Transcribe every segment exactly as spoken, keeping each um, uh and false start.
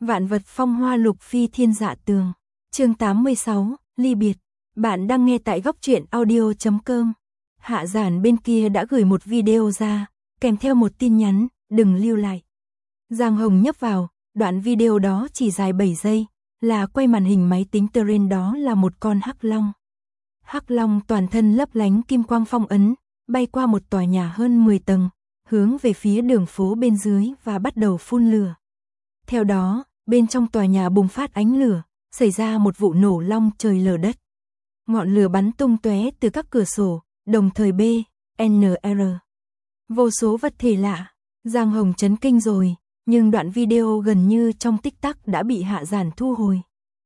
Vạn vật phong hoa lục phi thiên dạ tường. Chương tám mươi sáu, ly biệt. Bạn đang nghe tại góc truyện audio chấm com. Hạ Giản bên kia đã gửi một video ra, kèm theo một tin nhắn, đừng lưu lại. Giang Hồng nhấp vào, đoạn video đó chỉ dài bảy giây, là quay màn hình máy tính terrain, đó là một con hắc long. Hắc long toàn thân lấp lánh kim quang phong ấn, bay qua một tòa nhà hơn mười tầng, hướng về phía đường phố bên dưới và bắt đầu phun lửa. Theo đó, bên trong tòa nhà bùng phát ánh lửa, xảy ra một vụ nổ long trời lở đất. Ngọn lửa bắn tung tóe từ các cửa sổ, đồng thời B, N R. Vô số vật thể lạ. Giang Hồng chấn kinh rồi, nhưng đoạn video gần như trong tích tắc đã bị Hạ Giản thu hồi.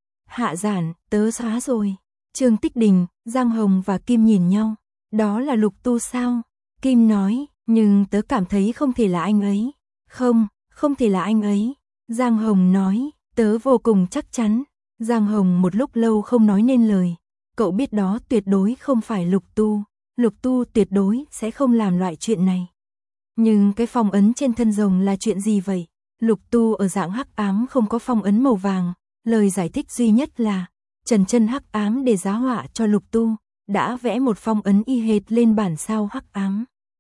Hạ Giản, tớ xóa rồi. Trương Tích Đình, Giang Hồng và Kim nhìn nhau. Đó là Lục Tu sao? Kim nói, nhưng tớ cảm thấy không thể là anh ấy. Không, không thể là anh ấy. Giang Hồng nói, tớ vô cùng chắc chắn. Giang Hồng một lúc lâu không nói nên lời. Cậu biết đó tuyệt đối không phải Lục Tu. Lục Tu tuyệt đối sẽ không làm loại chuyện này. Nhưng cái phong ấn trên thân rồng là chuyện gì vậy? Lục Tu ở dạng hắc ám không có phong ấn màu vàng. Lời giải thích duy nhất là Trần Chân hắc ám để giá họa cho Lục Tu, đã vẽ một phong ấn y hệt lên bản sao hắc ám.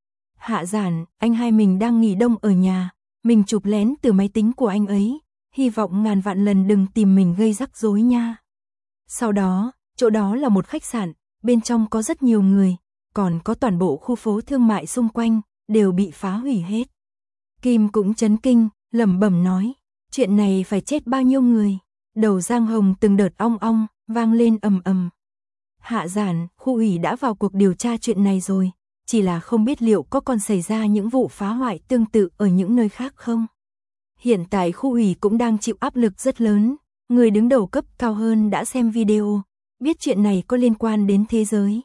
Hạ Giản, anh hai mình đang nghỉ đông ở nhà, mình chụp lén từ máy tính của anh ấy, hy vọng ngàn vạn lần đừng tìm mình gây rắc rối nha. Sau đó, chỗ đó là một khách sạn, bên trong có rất nhiều người, còn có toàn bộ khu phố thương mại xung quanh, đều bị phá hủy hết. Kim cũng chấn kinh, lẩm bẩm nói, chuyện này phải chết bao nhiêu người. Đầu Giang Hồng từng đợt ong ong, vang lên ầm ầm. Hạ Giản, khu ủy đã vào cuộc điều tra chuyện này rồi, chỉ là không biết liệu có còn xảy ra những vụ phá hoại tương tự ở những nơi khác không. Hiện tại khu ủy cũng đang chịu áp lực rất lớn, người đứng đầu cấp cao hơn đã xem video, biết chuyện này có liên quan đến thế giới.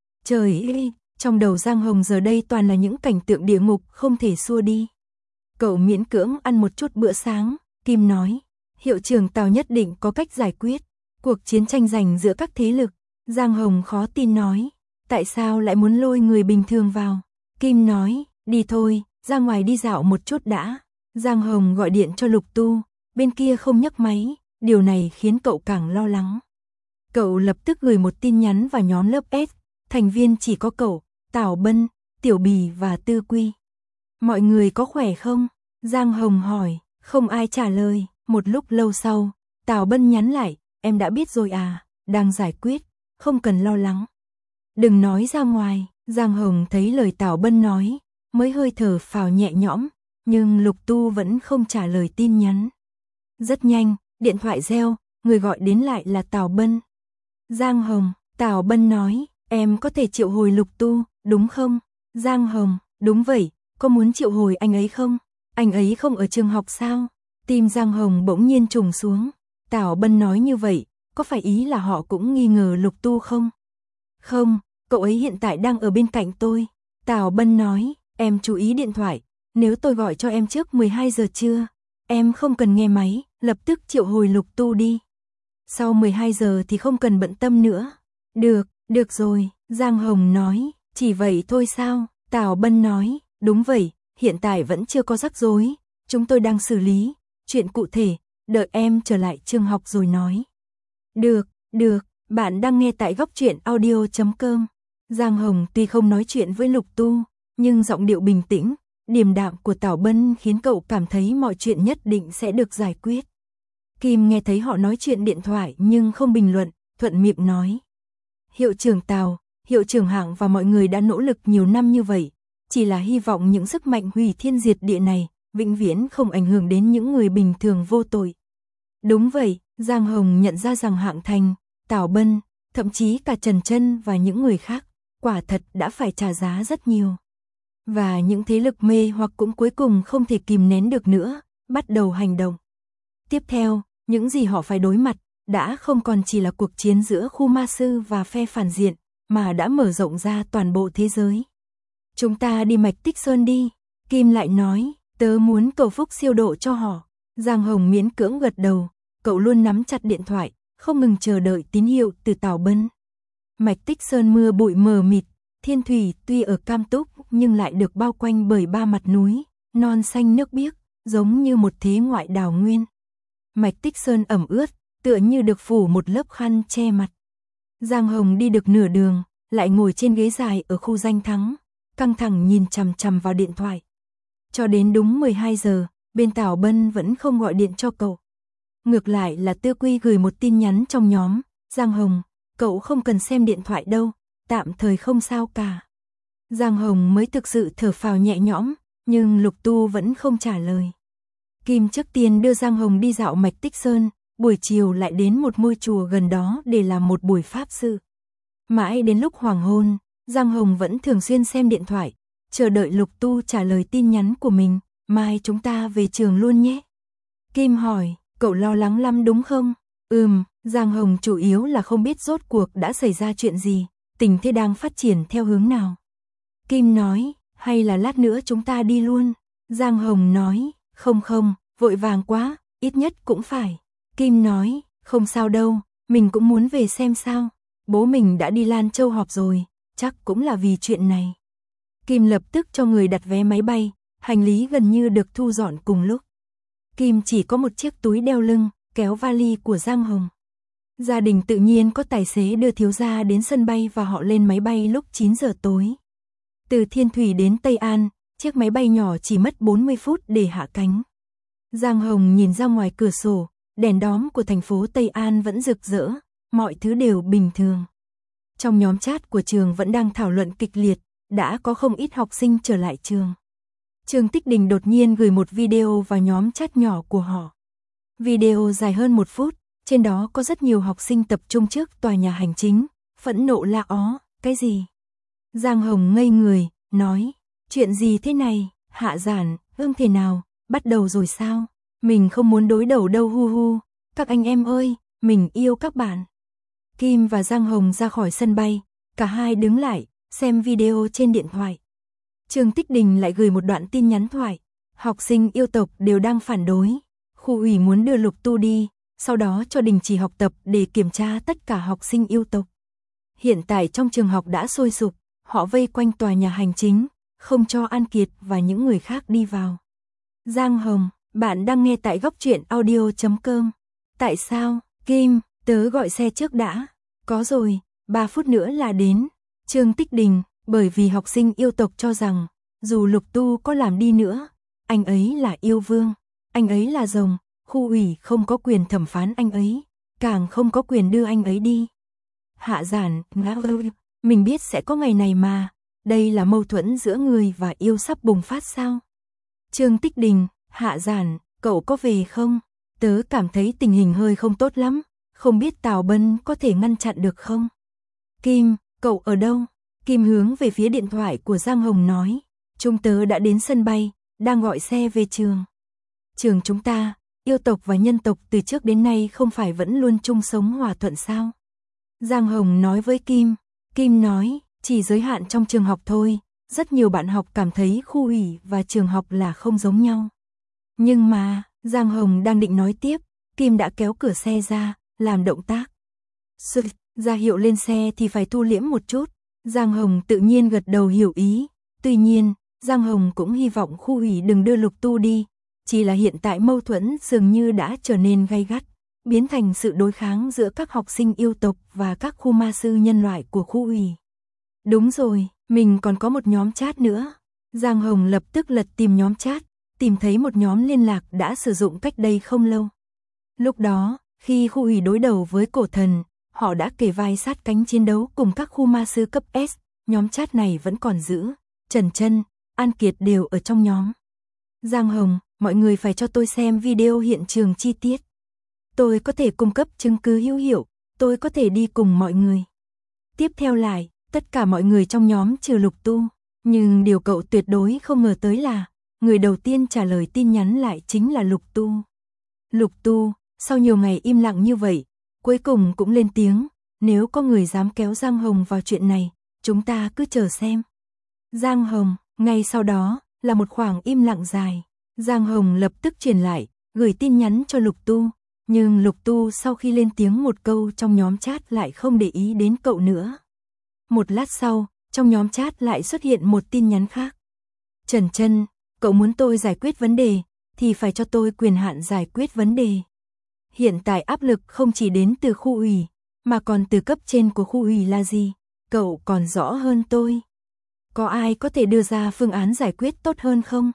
Trời ơi, trong đầu Giang Hồng giờ đây toàn là những cảnh tượng địa ngục không thể xua đi. Cậu miễn cưỡng ăn một chút bữa sáng, Kim nói, hiệu trưởng Tào nhất định có cách giải quyết cuộc chiến tranh giành giữa các thế lực. Giang Hồng khó tin nói, tại sao lại muốn lôi người bình thường vào? Kim nói, đi thôi, ra ngoài đi dạo một chút đã. Giang Hồng gọi điện cho Lục Tu, bên kia không nhấc máy, điều này khiến cậu càng lo lắng. Cậu lập tức gửi một tin nhắn vào nhóm lớp S, thành viên chỉ có cậu, Tào Bân, Tiểu Bì và Tư Quy. Mọi người có khỏe không? Giang Hồng hỏi, không ai trả lời. Một lúc lâu sau, Tào Bân nhắn lại, em đã biết rồi à, đang giải quyết, không cần lo lắng. Đừng nói ra ngoài. Giang Hồng thấy lời Tào Bân nói, mới hơi thở phào nhẹ nhõm, nhưng Lục Tu vẫn không trả lời tin nhắn. Rất nhanh, điện thoại reo, người gọi đến lại là Tào Bân. Giang Hồng, Tào Bân nói, em có thể triệu hồi Lục Tu, đúng không? Giang Hồng, đúng vậy, có muốn triệu hồi anh ấy không? Anh ấy không ở trường học sao? Tim Giang Hồng bỗng nhiên trùng xuống. Tào Bân nói như vậy, có phải ý là họ cũng nghi ngờ Lục Tu không? Không, cậu ấy hiện tại đang ở bên cạnh tôi. Tào Bân nói, em chú ý điện thoại, nếu tôi gọi cho em trước mười hai giờ trưa, em không cần nghe máy, lập tức triệu hồi Lục Tu đi. Sau mười hai giờ thì không cần bận tâm nữa. Được, được rồi, Giang Hồng nói, chỉ vậy thôi sao? Tào Bân nói, đúng vậy, hiện tại vẫn chưa có rắc rối, chúng tôi đang xử lý, chuyện cụ thể, đợi em trở lại trường học rồi nói. Được, được, bạn đang nghe tại góc truyện audio chấm com. Giang Hồng tuy không nói chuyện với Lục Tu, nhưng giọng điệu bình tĩnh, điềm đạm của Tào Bân khiến cậu cảm thấy mọi chuyện nhất định sẽ được giải quyết. Kim nghe thấy họ nói chuyện điện thoại nhưng không bình luận, thuận miệng nói. Hiệu trưởng Tào, hiệu trưởng Hạng và mọi người đã nỗ lực nhiều năm như vậy, chỉ là hy vọng những sức mạnh hủy thiên diệt địa này vĩnh viễn không ảnh hưởng đến những người bình thường vô tội. Đúng vậy, Giang Hồng nhận ra rằng Hạng Thành, Tào Bân, thậm chí cả Trần Chân và những người khác, quả thật đã phải trả giá rất nhiều. Và những thế lực mê hoặc cũng cuối cùng không thể kìm nén được nữa, bắt đầu hành động. Tiếp theo, những gì họ phải đối mặt, đã không còn chỉ là cuộc chiến giữa khu ma sư và phe phản diện, mà đã mở rộng ra toàn bộ thế giới. Chúng ta đi Mạch Tích Sơn đi, Kim lại nói, tớ muốn cầu phúc siêu độ cho họ. Giang Hồng miễn cưỡng gật đầu, cậu luôn nắm chặt điện thoại, không ngừng chờ đợi tín hiệu từ Tào Bân. Mạch Tích Sơn mưa bụi mờ mịt, thiên thủy tuy ở Cam Túc nhưng lại được bao quanh bởi ba mặt núi, non xanh nước biếc, giống như một thế ngoại đào nguyên. Mạch Tích Sơn ẩm ướt, tựa như được phủ một lớp khăn che mặt. Giang Hồng đi được nửa đường, lại ngồi trên ghế dài ở khu danh thắng, căng thẳng nhìn chằm chằm vào điện thoại. Cho đến đúng mười hai giờ, bên Tào Bân vẫn không gọi điện cho cậu. Ngược lại là Tư Quy gửi một tin nhắn trong nhóm, Giang Hồng, cậu không cần xem điện thoại đâu, tạm thời không sao cả. Giang Hồng mới thực sự thở phào nhẹ nhõm, nhưng Lục Tu vẫn không trả lời. Kim trước tiên đưa Giang Hồng đi dạo Mạch Tích Sơn, buổi chiều lại đến một ngôi chùa gần đó để làm một buổi pháp sự. Mãi đến lúc hoàng hôn, Giang Hồng vẫn thường xuyên xem điện thoại, chờ đợi Lục Tu trả lời tin nhắn của mình, mai chúng ta về trường luôn nhé. Kim hỏi, cậu lo lắng lắm đúng không? Ừm, Giang Hồng chủ yếu là không biết rốt cuộc đã xảy ra chuyện gì, tình thế đang phát triển theo hướng nào. Kim nói, hay là lát nữa chúng ta đi luôn? Giang Hồng nói, không không, vội vàng quá, ít nhất cũng phải. Kim nói, không sao đâu, mình cũng muốn về xem sao. Bố mình đã đi Lan Châu họp rồi, chắc cũng là vì chuyện này. Kim lập tức cho người đặt vé máy bay, hành lý gần như được thu dọn cùng lúc. Kim chỉ có một chiếc túi đeo lưng, kéo vali của Giang Hồng. Gia đình tự nhiên có tài xế đưa thiếu gia đến sân bay và họ lên máy bay lúc chín giờ tối. Từ Thiên Thủy đến Tây An, chiếc máy bay nhỏ chỉ mất bốn mươi phút để hạ cánh. Giang Hồng nhìn ra ngoài cửa sổ, đèn đóm của thành phố Tây An vẫn rực rỡ, mọi thứ đều bình thường. Trong nhóm chat của trường vẫn đang thảo luận kịch liệt, đã có không ít học sinh trở lại trường. Trương Tích Đình đột nhiên gửi một video vào nhóm chat nhỏ của họ. Video dài hơn một phút, trên đó có rất nhiều học sinh tập trung trước tòa nhà hành chính, phẫn nộ la ó, cái gì? Giang Hồng ngây người, nói, chuyện gì thế này, Hạ Giản, ương thế nào, bắt đầu rồi sao? Mình không muốn đối đầu đâu hu hu, các anh em ơi, mình yêu các bạn. Kim và Giang Hồng ra khỏi sân bay, cả hai đứng lại, xem video trên điện thoại. Trương Tích Đình lại gửi một đoạn tin nhắn thoại, học sinh yêu tộc đều đang phản đối, khu ủy muốn đưa Lục Tu đi, sau đó cho đình chỉ học tập để kiểm tra tất cả học sinh yêu tộc. Hiện tại trong trường học đã sôi sục, họ vây quanh tòa nhà hành chính, không cho An Kiệt và những người khác đi vào. Giang Hồng, bạn đang nghe tại góc truyện audio chấm com. Tại sao? Kim, tớ gọi xe trước đã. Có rồi, ba phút nữa là đến. Trương Tích Đình, bởi vì học sinh yêu tộc cho rằng, dù Lục Tu có làm đi nữa, anh ấy là yêu vương, anh ấy là rồng, khu ủy không có quyền thẩm phán anh ấy, càng không có quyền đưa anh ấy đi. Hạ Giản, mình biết sẽ có ngày này mà, đây là mâu thuẫn giữa người và yêu sắp bùng phát sao? Trương Tích Đình, Hạ Giản, cậu có về không? Tớ cảm thấy tình hình hơi không tốt lắm, không biết Tào Bân có thể ngăn chặn được không? Kim, cậu ở đâu? Kim hướng về phía điện thoại của Giang Hồng nói, chúng tớ đã đến sân bay, đang gọi xe về trường. Trường chúng ta, yêu tộc và nhân tộc từ trước đến nay không phải vẫn luôn chung sống hòa thuận sao? Giang Hồng nói với Kim, Kim nói, chỉ giới hạn trong trường học thôi, rất nhiều bạn học cảm thấy khu ủy và trường học là không giống nhau. Nhưng mà, Giang Hồng đang định nói tiếp, Kim đã kéo cửa xe ra, làm động tác. Sự, ra hiệu lên xe thì phải thu liễm một chút. Giang Hồng tự nhiên gật đầu hiểu ý. Tuy nhiên, Giang Hồng cũng hy vọng khu ủy đừng đưa Lục Tu đi. Chỉ là hiện tại mâu thuẫn dường như đã trở nên gay gắt, biến thành sự đối kháng giữa các học sinh yêu tộc và các khu ma sư nhân loại của khu ủy. Đúng rồi, mình còn có một nhóm chat nữa. Giang Hồng lập tức lật tìm nhóm chat, tìm thấy một nhóm liên lạc đã sử dụng cách đây không lâu. Lúc đó, khi khu ủy đối đầu với cổ thần, họ đã kề vai sát cánh chiến đấu cùng các khu ma sư cấp S, nhóm chat này vẫn còn giữ. Trần Chân, An Kiệt đều ở trong nhóm. Giang Hồng, mọi người phải cho tôi xem video hiện trường chi tiết. Tôi có thể cung cấp chứng cứ hữu hiệu, tôi có thể đi cùng mọi người. Tiếp theo lại, tất cả mọi người trong nhóm trừ Lục Tu, nhưng điều cậu tuyệt đối không ngờ tới là, người đầu tiên trả lời tin nhắn lại chính là Lục Tu. Lục Tu, sau nhiều ngày im lặng như vậy, cuối cùng cũng lên tiếng, nếu có người dám kéo Giang Hồng vào chuyện này, chúng ta cứ chờ xem. Giang Hồng, ngay sau đó, là một khoảng im lặng dài. Giang Hồng lập tức truyền lại, gửi tin nhắn cho Lục Tu, nhưng Lục Tu sau khi lên tiếng một câu trong nhóm chat lại không để ý đến cậu nữa. Một lát sau, trong nhóm chat lại xuất hiện một tin nhắn khác. Trần Chân, cậu muốn tôi giải quyết vấn đề, thì phải cho tôi quyền hạn giải quyết vấn đề. Hiện tại áp lực không chỉ đến từ khu ủy, mà còn từ cấp trên của khu ủy là gì? Cậu còn rõ hơn tôi. Có ai có thể đưa ra phương án giải quyết tốt hơn không?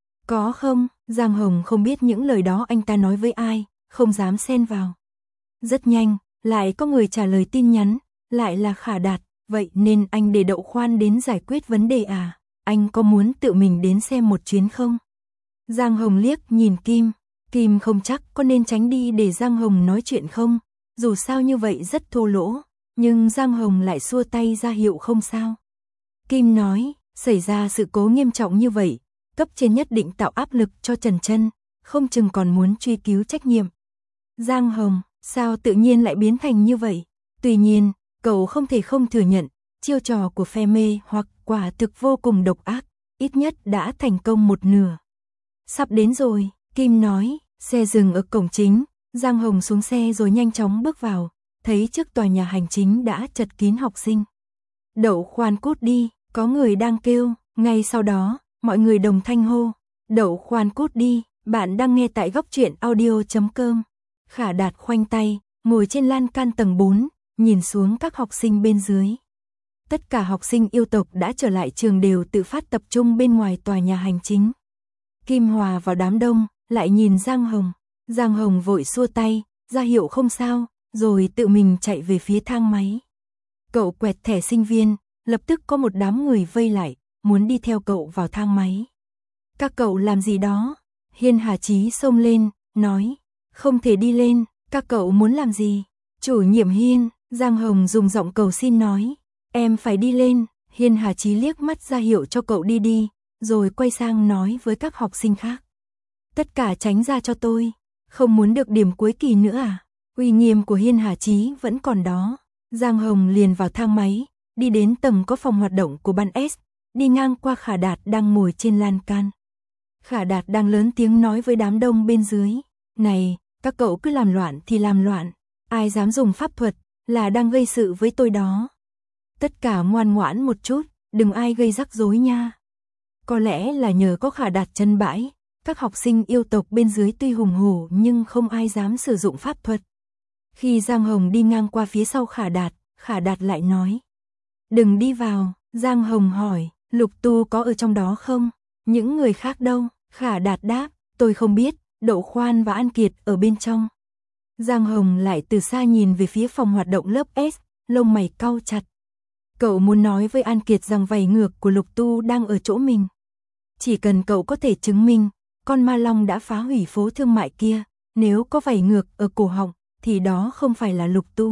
Có không? Giang Hồng không biết những lời đó anh ta nói với ai, không dám xen vào. Rất nhanh, lại có người trả lời tin nhắn, lại là Khả Đạt, vậy nên anh để Đậu Khoan đến giải quyết vấn đề à? Anh có muốn tự mình đến xem một chuyến không? Giang Hồng liếc nhìn Kim, Kim không chắc có nên tránh đi để Giang Hồng nói chuyện không, dù sao như vậy rất thô lỗ, nhưng Giang Hồng lại xua tay ra hiệu không sao. Kim nói, xảy ra sự cố nghiêm trọng như vậy, cấp trên nhất định tạo áp lực cho Trần Chân, không chừng còn muốn truy cứu trách nhiệm. Giang Hồng, sao tự nhiên lại biến thành như vậy? Tuy nhiên, cậu không thể không thừa nhận, chiêu trò của phe mê hoặc quả thực vô cùng độc ác, ít nhất đã thành công một nửa. Sắp đến rồi, Kim nói, xe dừng ở cổng chính, Giang Hồng xuống xe rồi nhanh chóng bước vào, thấy trước tòa nhà hành chính đã chật kín học sinh. Đậu Khoan cút đi, có người đang kêu, ngay sau đó, mọi người đồng thanh hô, Đậu Khoan cút đi, bạn đang nghe tại góc truyện audio chấm com. Khả Đạt khoanh tay, ngồi trên lan can tầng bốn, nhìn xuống các học sinh bên dưới. Tất cả học sinh yêu tộc đã trở lại trường đều tự phát tập trung bên ngoài tòa nhà hành chính. Kim hòa vào đám đông, lại nhìn Giang Hồng. Giang Hồng vội xua tay, ra hiệu không sao, rồi tự mình chạy về phía thang máy. Cậu quẹt thẻ sinh viên, lập tức có một đám người vây lại, muốn đi theo cậu vào thang máy. Các cậu làm gì đó? Hiên Hà Chí xông lên, nói, không thể đi lên, các cậu muốn làm gì? Chủ nhiệm Hiên, Giang Hồng dùng giọng cầu xin nói, em phải đi lên. Hiên Hà Chí liếc mắt ra hiệu cho cậu đi đi, rồi quay sang nói với các học sinh khác. Tất cả tránh ra cho tôi, không muốn được điểm cuối kỳ nữa à? Uy nghiêm của Hiên Hà Chí vẫn còn đó. Giang Hồng liền vào thang máy, đi đến tầng có phòng hoạt động của ban S, đi ngang qua Khả Đạt đang ngồi trên lan can. Khả Đạt đang lớn tiếng nói với đám đông bên dưới, này, các cậu cứ làm loạn thì làm loạn, ai dám dùng pháp thuật, là đang gây sự với tôi đó. Tất cả ngoan ngoãn một chút, đừng ai gây rắc rối nha. Có lẽ là nhờ có Khả Đạt chân bãi, các học sinh yêu tộc bên dưới tuy hùng hổ nhưng không ai dám sử dụng pháp thuật. Khi Giang Hồng đi ngang qua phía sau Khả Đạt, Khả Đạt lại nói, đừng đi vào. Giang Hồng hỏi, Lục Tu có ở trong đó không? Những người khác đâu? Khả Đạt đáp, tôi không biết, Đậu Khoan và An Kiệt ở bên trong. Giang Hồng lại từ xa nhìn về phía phòng hoạt động lớp S, lông mày cau chặt. Cậu muốn nói với An Kiệt rằng vảy ngược của Lục Tu đang ở chỗ mình. Chỉ cần cậu có thể chứng minh, con ma long đã phá hủy phố thương mại kia, nếu có vảy ngược ở cổ họng, thì đó không phải là Lục Tu.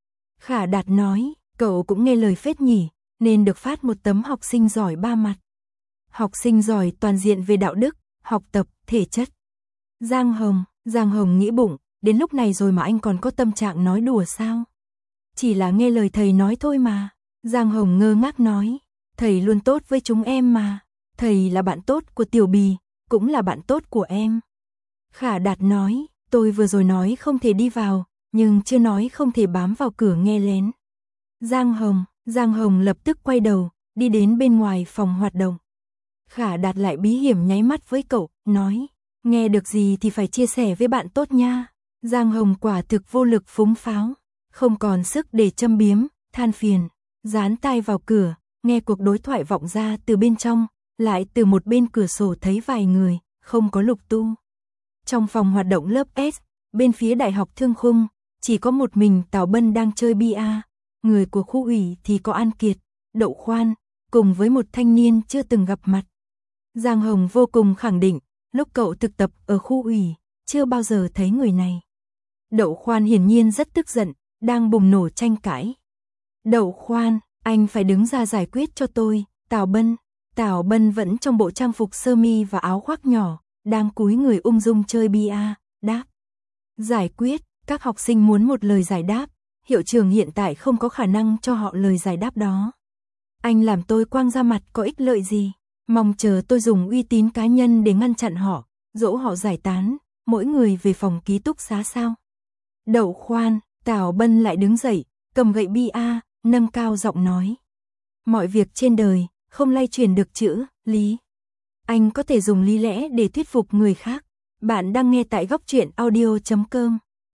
Khả Đạt nói, cậu cũng nghe lời phết nhỉ, nên được phát một tấm học sinh giỏi ba mặt. Học sinh giỏi toàn diện về đạo đức, học tập, thể chất. Giang Hồng, Giang Hồng nghĩ bụng, đến lúc này rồi mà anh còn có tâm trạng nói đùa sao? Chỉ là nghe lời thầy nói thôi mà. Giang Hồng ngơ ngác nói, thầy luôn tốt với chúng em mà, thầy là bạn tốt của Tiểu Bì, cũng là bạn tốt của em. Khả Đạt nói, tôi vừa rồi nói không thể đi vào, nhưng chưa nói không thể bám vào cửa nghe lén. Giang Hồng, Giang Hồng lập tức quay đầu, đi đến bên ngoài phòng hoạt động. Khả Đạt lại bí hiểm nháy mắt với cậu, nói, nghe được gì thì phải chia sẻ với bạn tốt nha. Giang Hồng quả thực vô lực phúng pháo, không còn sức để châm biếm, than phiền, dán tai vào cửa, nghe cuộc đối thoại vọng ra từ bên trong, lại từ một bên cửa sổ thấy vài người, không có Lục Tu. Trong phòng hoạt động lớp S, bên phía Đại học Thương Khung, chỉ có một mình Tào Bân đang chơi bia, người của khu ủy thì có An Kiệt, Đậu Khoan, cùng với một thanh niên chưa từng gặp mặt. Giang Hồng vô cùng khẳng định, lúc cậu thực tập ở khu ủy, chưa bao giờ thấy người này. Đậu Khoan hiển nhiên rất tức giận, đang bùng nổ tranh cãi. Đậu Khoan, anh phải đứng ra giải quyết cho tôi. Tào Bân, Tào Bân vẫn trong bộ trang phục sơ mi và áo khoác nhỏ, đang cúi người ung dung chơi bia, đáp. Giải quyết, các học sinh muốn một lời giải đáp, hiệu trưởng hiện tại không có khả năng cho họ lời giải đáp đó. Anh làm tôi quang ra mặt có ích lợi gì, mong chờ tôi dùng uy tín cá nhân để ngăn chặn họ, dỗ họ giải tán, mỗi người về phòng ký túc xá sao. Đậu Khoan, Tào Bân lại đứng dậy, cầm gậy bia, nâng cao giọng nói. Mọi việc trên đời, không lay chuyển được chữ, lý. Anh có thể dùng lý lẽ để thuyết phục người khác. Bạn đang nghe tại góc truyện audio chấm com.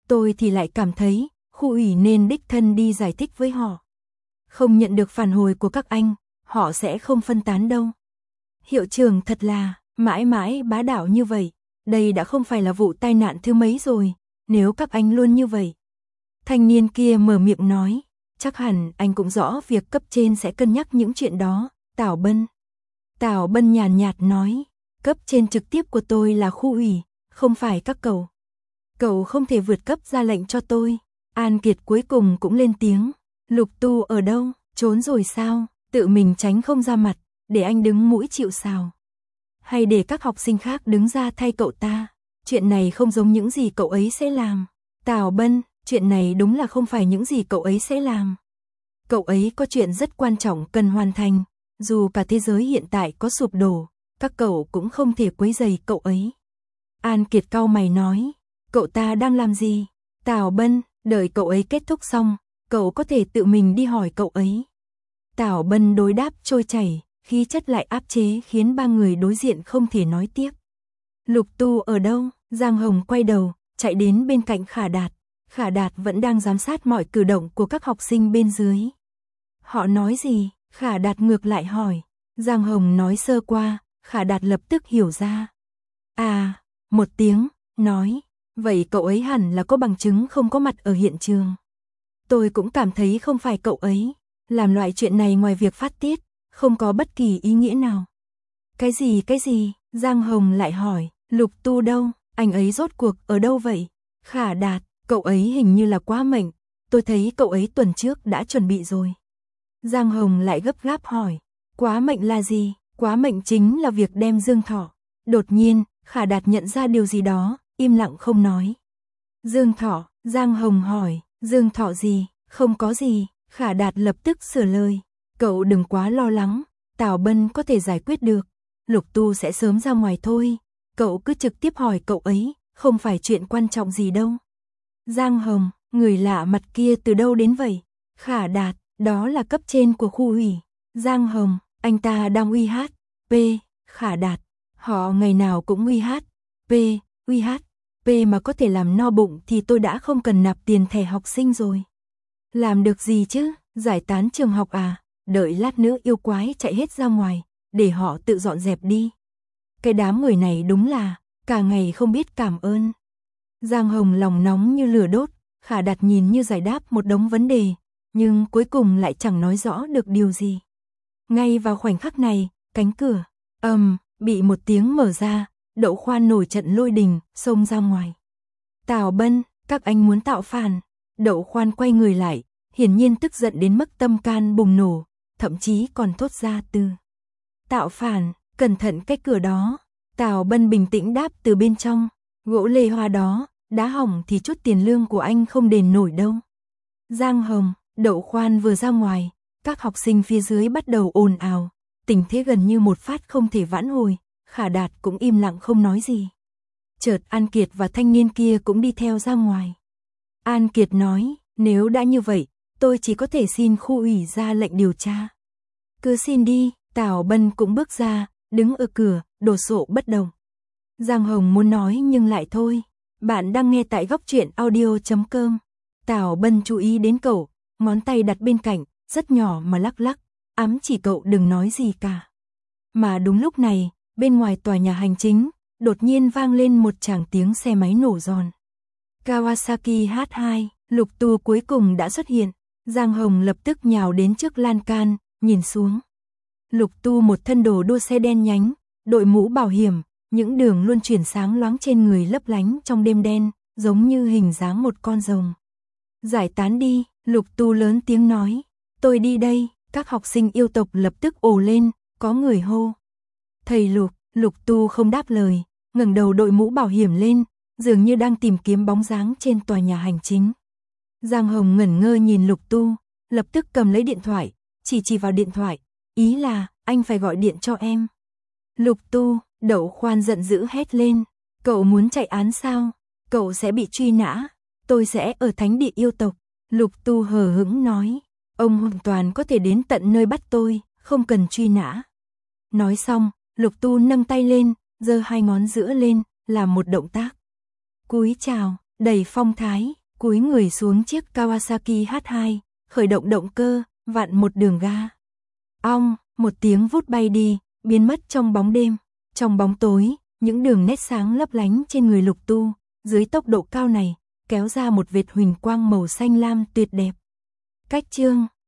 Tôi thì lại cảm thấy, khu ủy nên đích thân đi giải thích với họ. Không nhận được phản hồi của các anh, họ sẽ không phân tán đâu. Hiệu trưởng thật là, mãi mãi bá đạo như vậy, đây đã không phải là vụ tai nạn thứ mấy rồi, nếu các anh luôn như vậy. Thanh niên kia mở miệng nói, chắc hẳn anh cũng rõ việc cấp trên sẽ cân nhắc những chuyện đó, Tào Bân. Tào Bân nhàn nhạt nói, cấp trên trực tiếp của tôi là khu ủy, không phải các cậu. Cậu không thể vượt cấp ra lệnh cho tôi. An Kiệt cuối cùng cũng lên tiếng, Lục Tu ở đâu, trốn rồi sao, tự mình tránh không ra mặt, để anh đứng mũi chịu sào. Hay để các học sinh khác đứng ra thay cậu ta, chuyện này không giống những gì cậu ấy sẽ làm. Tào Bân, chuyện này đúng là không phải những gì cậu ấy sẽ làm. Cậu ấy có chuyện rất quan trọng cần hoàn thành, dù cả thế giới hiện tại có sụp đổ, các cậu cũng không thể quấy rầy cậu ấy. An Kiệt cau mày nói, cậu ta đang làm gì? Tào Bân, đợi cậu ấy kết thúc xong, cậu có thể tự mình đi hỏi cậu ấy. Tào Bân đối đáp trôi chảy, khí chất lại áp chế khiến ba người đối diện không thể nói tiếp. Lục Tu ở đâu? Giang Hồng quay đầu, chạy đến bên cạnh Khả Đạt. Khả Đạt vẫn đang giám sát mọi cử động của các học sinh bên dưới. Họ nói gì? Khả Đạt ngược lại hỏi. Giang Hồng nói sơ qua, Khả Đạt lập tức hiểu ra. À, một tiếng, nói, vậy cậu ấy hẳn là có bằng chứng không có mặt ở hiện trường. Tôi cũng cảm thấy không phải cậu ấy, làm loại chuyện này ngoài việc phát tiết, không có bất kỳ ý nghĩa nào. Cái gì cái gì? Giang Hồng lại hỏi, Lục Tu đâu, anh ấy rốt cuộc ở đâu vậy? Khả Đạt, cậu ấy hình như là quá mệnh, tôi thấy cậu ấy tuần trước đã chuẩn bị rồi. Giang Hồng lại gấp gáp hỏi, quá mệnh là gì? Quá mệnh chính là việc đem Dương Thọ. Đột nhiên, Khả Đạt nhận ra điều gì đó, im lặng không nói. Dương Thọ, Giang Hồng hỏi, Dương Thọ gì? Không có gì, Khả Đạt lập tức sửa lời. Cậu đừng quá lo lắng, Tào Bân có thể giải quyết được. Lục Tu sẽ sớm ra ngoài thôi, cậu cứ trực tiếp hỏi cậu ấy, không phải chuyện quan trọng gì đâu. Giang Hồng, người lạ mặt kia từ đâu đến vậy? Khả Đạt, đó là cấp trên của khu ủy. Giang Hồng, anh ta đang uy hát. P. Khả Đạt, họ ngày nào cũng uy hát. P. Uy hát. P mà có thể làm no bụng thì tôi đã không cần nạp tiền thẻ học sinh rồi. Làm được gì chứ, giải tán trường học à, đợi lát nữa yêu quái chạy hết ra ngoài, để họ tự dọn dẹp đi. Cái đám người này đúng là, cả ngày không biết cảm ơn. Giang Hồng lòng nóng như lửa đốt, Khả Đạt nhìn như giải đáp một đống vấn đề, nhưng cuối cùng lại chẳng nói rõ được điều gì. Ngay vào khoảnh khắc này, cánh cửa, ầm, bị một tiếng mở ra, Đậu Khoan nổi trận lôi đình, xông ra ngoài. Tào Bân, các anh muốn tạo phản. Đậu Khoan quay người lại, hiển nhiên tức giận đến mức tâm can bùng nổ, thậm chí còn thốt ra từ. Tạo phản, cẩn thận cái cửa đó. Tào Bân bình tĩnh đáp từ bên trong, gỗ lê hoa đó, đá hỏng thì chút tiền lương của anh không đền nổi đâu. Giang Hồng, Đậu Khoan vừa ra ngoài, các học sinh phía dưới bắt đầu ồn ào, tình thế gần như một phát không thể vãn hồi, Khả Đạt cũng im lặng không nói gì. Chợt An Kiệt và thanh niên kia cũng đi theo ra ngoài. An Kiệt nói, nếu đã như vậy, tôi chỉ có thể xin khu ủy ra lệnh điều tra. Cứ xin đi, Tào Bân cũng bước ra, đứng ở cửa, đồ sộ bất đồng. Giang Hồng muốn nói nhưng lại thôi. Bạn đang nghe tại góc truyện audio chấm com. Tào Bân chú ý đến cậu, ngón tay đặt bên cạnh, rất nhỏ mà lắc lắc, ám chỉ cậu đừng nói gì cả. Mà đúng lúc này, bên ngoài tòa nhà hành chính, đột nhiên vang lên một tràng tiếng xe máy nổ giòn. Kawasaki hát hai, Lục Tu cuối cùng đã xuất hiện. Giang Hồng lập tức nhào đến trước lan can, nhìn xuống. Lục Tu một thân đồ đua xe đen nhánh, đội mũ bảo hiểm, những đường luôn chuyển sáng loáng trên người lấp lánh trong đêm đen, giống như hình dáng một con rồng. Giải tán đi, Lục Tu lớn tiếng nói. Tôi đi đây, các học sinh yêu tộc lập tức ồ lên, có người hô. Thầy Lục, Lục Tu không đáp lời, ngẩng đầu đội mũ bảo hiểm lên, dường như đang tìm kiếm bóng dáng trên tòa nhà hành chính. Giang Hồng ngẩn ngơ nhìn Lục Tu, lập tức cầm lấy điện thoại, chỉ chỉ vào điện thoại, ý là, anh phải gọi điện cho em. Lục Tu, Đậu Khoan giận dữ hét lên, cậu muốn chạy án sao? Cậu sẽ bị truy nã, tôi sẽ ở thánh địa yêu tộc. Lục Tu hờ hững nói, ông hoàn toàn có thể đến tận nơi bắt tôi, không cần truy nã. Nói xong, Lục Tu nâng tay lên, giơ hai ngón giữa lên, làm một động tác. Cúi chào, đầy phong thái, cúi người xuống chiếc Kawasaki H hai, khởi động động cơ, vặn một đường ga. Ong, một tiếng vút bay đi, biến mất trong bóng đêm. Trong bóng tối, những đường nét sáng lấp lánh trên người Lục Tu, dưới tốc độ cao này, kéo ra một vệt huỳnh quang màu xanh lam tuyệt đẹp. Cách chương